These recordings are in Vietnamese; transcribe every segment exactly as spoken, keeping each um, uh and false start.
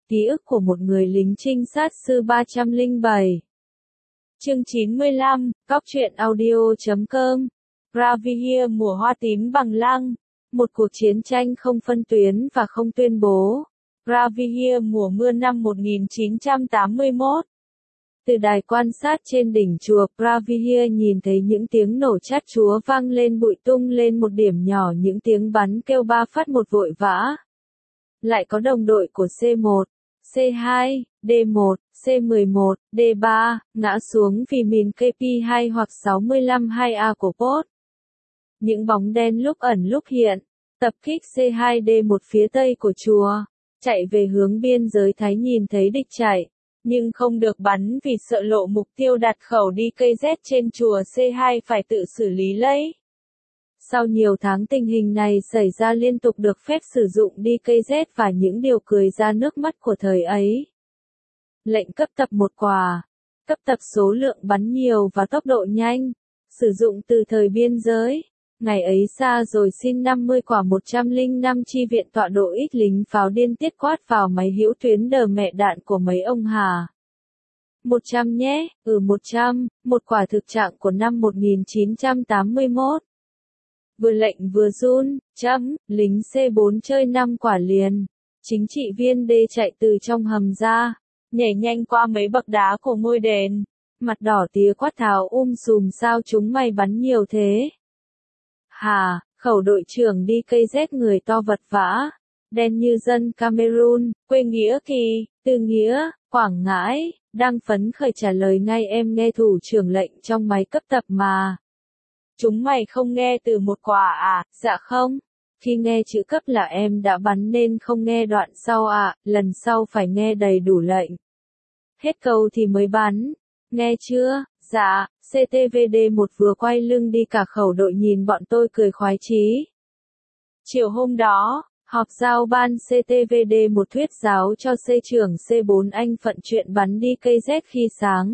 Ký ức của một người lính trinh sát sư ba trăm lẻ bảy. Chương chín mươi lăm, Cóc truyện audio chấm com. Bravia mùa hoa tím bằng lăng. Một cuộc chiến tranh không phân tuyến và không tuyên bố. Bravia mùa mưa năm một nghìn chín trăm tám mươi mốt. Từ đài quan sát trên đỉnh chùa Bravia nhìn thấy những tiếng nổ chát chúa vang lên, bụi tung lên một điểm nhỏ, những tiếng bắn kêu ba phát một vội vã. Lại có đồng đội của C một, C hai, D một, C mười một, D ba, ngã xuống vì mìn K P hai hoặc sáu mươi lăm hai A của Pốt. Những bóng đen lúc ẩn lúc hiện, tập kích C hai D một phía tây của chùa, chạy về hướng biên giới Thái, nhìn thấy địch chạy, nhưng không được bắn vì sợ lộ mục tiêu đặt khẩu đê ca Z trên chùa C hai phải tự xử lý lấy. Sau nhiều tháng tình hình này xảy ra liên tục, được phép sử dụng đê ca Z và những điều cười ra nước mắt của thời ấy. Lệnh cấp tập một quả, cấp tập số lượng bắn nhiều và tốc độ nhanh, sử dụng từ thời biên giới. Ngày ấy xa rồi, xin năm mươi quả một trăm lẻ năm chi viện tọa độ ít, lính pháo điên tiết quát vào máy hữu tuyến đờ mẹ đạn của mấy ông hà. một trăm nhé, ừ một trăm, một quả thực trạng của năm một nghìn chín trăm tám mươi mốt. Vừa lệnh vừa run, chấm, lính C bốn chơi năm quả liền. Chính trị viên D chạy từ trong hầm ra, nhảy nhanh qua mấy bậc đá của ngôi đền, mặt đỏ tía quát tháo um sùm, sao chúng mày bắn nhiều thế? Hà, khẩu đội trưởng đê ca Z người to vật vã, đen như dân Cameroon, quê Nghĩa Kỳ, Tư Nghĩa, Quảng Ngãi, đang phấn khởi trả lời ngay, em nghe thủ trưởng lệnh trong máy cấp tập mà. Chúng mày không nghe từ một quả à? Dạ không. Khi nghe chữ cấp là em đã bắn nên không nghe đoạn sau ạ, à, lần sau phải nghe đầy đủ lệnh. Hết câu thì mới bắn. Nghe chưa? Dạ. C T V D một vừa quay lưng đi, cả khẩu đội nhìn bọn tôi cười khoái chí. Chiều hôm đó, họp giao ban, C T V D một thuyết giáo cho C trưởng C bốn anh Phận chuyện bắn đê ca Z khi sáng.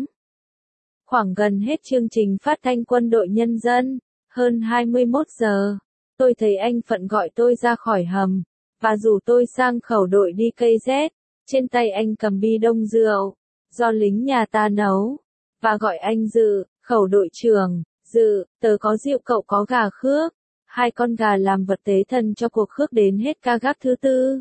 Khoảng gần hết chương trình phát thanh Quân đội Nhân dân, hơn hai mươi mốt giờ, tôi thấy anh Phận gọi tôi ra khỏi hầm, và rủ tôi sang khẩu đội đê ca Z, trên tay anh cầm bi đông rượu, do lính nhà ta nấu, và gọi anh Dự, khẩu đội trưởng. Dự, tớ có rượu, cậu có gà khước, hai con gà làm vật tế thần cho cuộc khước đến hết ca gác thứ tư.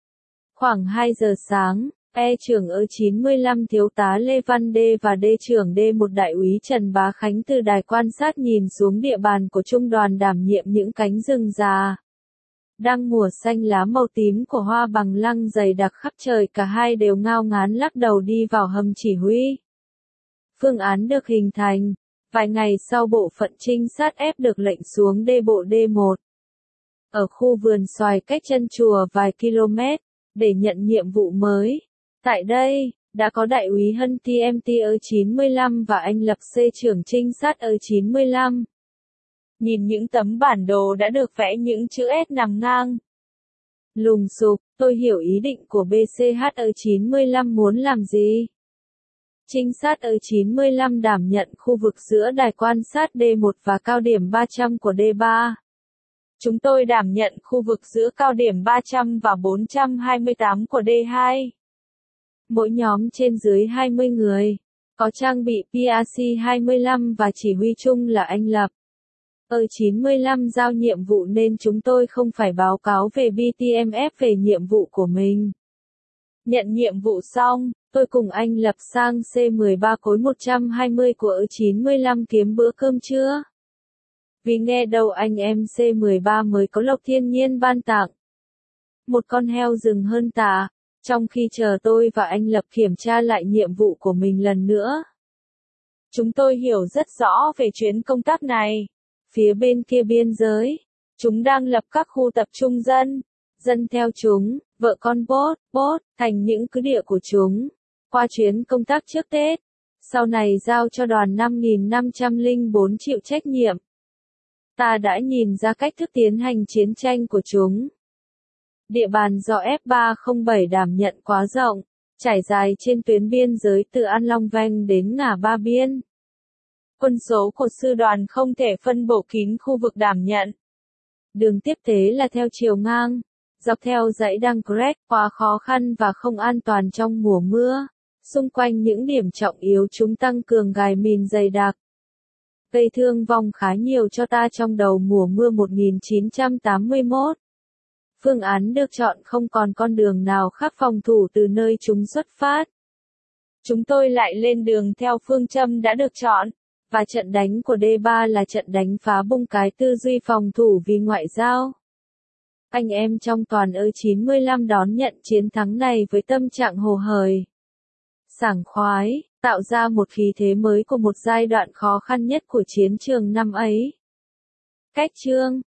Khoảng hai giờ sáng, E trưởng ơ chín mươi lăm thiếu tá Lê Văn D và D trưởng D một đại úy Trần Bá Khánh từ đài quan sát nhìn xuống địa bàn của trung đoàn đảm nhiệm những cánh rừng già. Đang mùa xanh lá màu tím của hoa bằng lăng dày đặc khắp trời, cả hai đều ngao ngán lắc đầu đi vào hầm chỉ huy. Phương án được hình thành. Vài ngày sau, bộ phận trinh sát ép được lệnh xuống D bộ D một. Ở khu vườn xoài cách chân chùa vài km, để nhận nhiệm vụ mới. Tại đây, đã có đại úy Hân T M T ơ chín mươi lăm và anh Lập C trưởng trinh sát ơ chín mươi lăm. Nhìn những tấm bản đồ đã được vẽ những chữ S nằm ngang lùng sục, tôi hiểu ý định của B C H ơ chín mươi lăm muốn làm gì. Trinh sát ơ chín mươi lăm đảm nhận khu vực giữa đài quan sát D một và cao điểm ba trăm của D ba. Chúng tôi đảm nhận khu vực giữa cao điểm ba trăm và bốn trăm hai mươi tám của D hai. Mỗi nhóm trên dưới hai mươi người, có trang bị P R C hai mươi lăm và chỉ huy chung là anh Lập. ơ chín mươi lăm giao nhiệm vụ nên chúng tôi không phải báo cáo về B T M F về nhiệm vụ của mình. Nhận nhiệm vụ xong, tôi cùng anh Lập sang C mười ba khối một trăm hai mươi của ơ chín mươi lăm kiếm bữa cơm trưa. Vì nghe đâu anh em C mười ba mới có lộc thiên nhiên ban tặng. Một con heo rừng hơn tạ, trong khi chờ tôi và anh Lập kiểm tra lại nhiệm vụ của mình lần nữa. Chúng tôi hiểu rất rõ về chuyến công tác này. Phía bên kia biên giới, chúng đang lập các khu tập trung dân. Dân theo chúng, vợ con Pốt, Pốt, thành những cứ địa của chúng. Qua chuyến công tác trước Tết, sau này giao cho đoàn năm nghìn năm trăm lẻ bốn chịu trách nhiệm. Ta đã nhìn ra cách thức tiến hành chiến tranh của chúng. Địa bàn do F ba không bảy đảm nhận quá rộng, trải dài trên tuyến biên giới từ An Long Vanh đến ngã Ba Biên. Quân số của sư đoàn không thể phân bổ kín khu vực đảm nhận. Đường tiếp tế là theo chiều ngang, Dọc theo dãy Dunkirk, quá khó khăn và không an toàn trong mùa mưa. Xung quanh những điểm trọng yếu chúng tăng cường gài mìn dày đặc. Gây thương vong khá nhiều cho ta trong đầu mùa mưa một nghìn chín trăm tám mươi mốt. Phương án được chọn không còn con đường nào khác phòng thủ từ nơi chúng xuất phát. Chúng tôi lại lên đường theo phương châm đã được chọn, và trận đánh của D ba là trận đánh phá bung cái tư duy phòng thủ vì ngoại giao. Anh em trong toàn E chín mươi lăm đón nhận chiến thắng này với tâm trạng hồ hởi, sảng khoái, tạo ra một khí thế mới của một giai đoạn khó khăn nhất của chiến trường năm ấy. Cách chương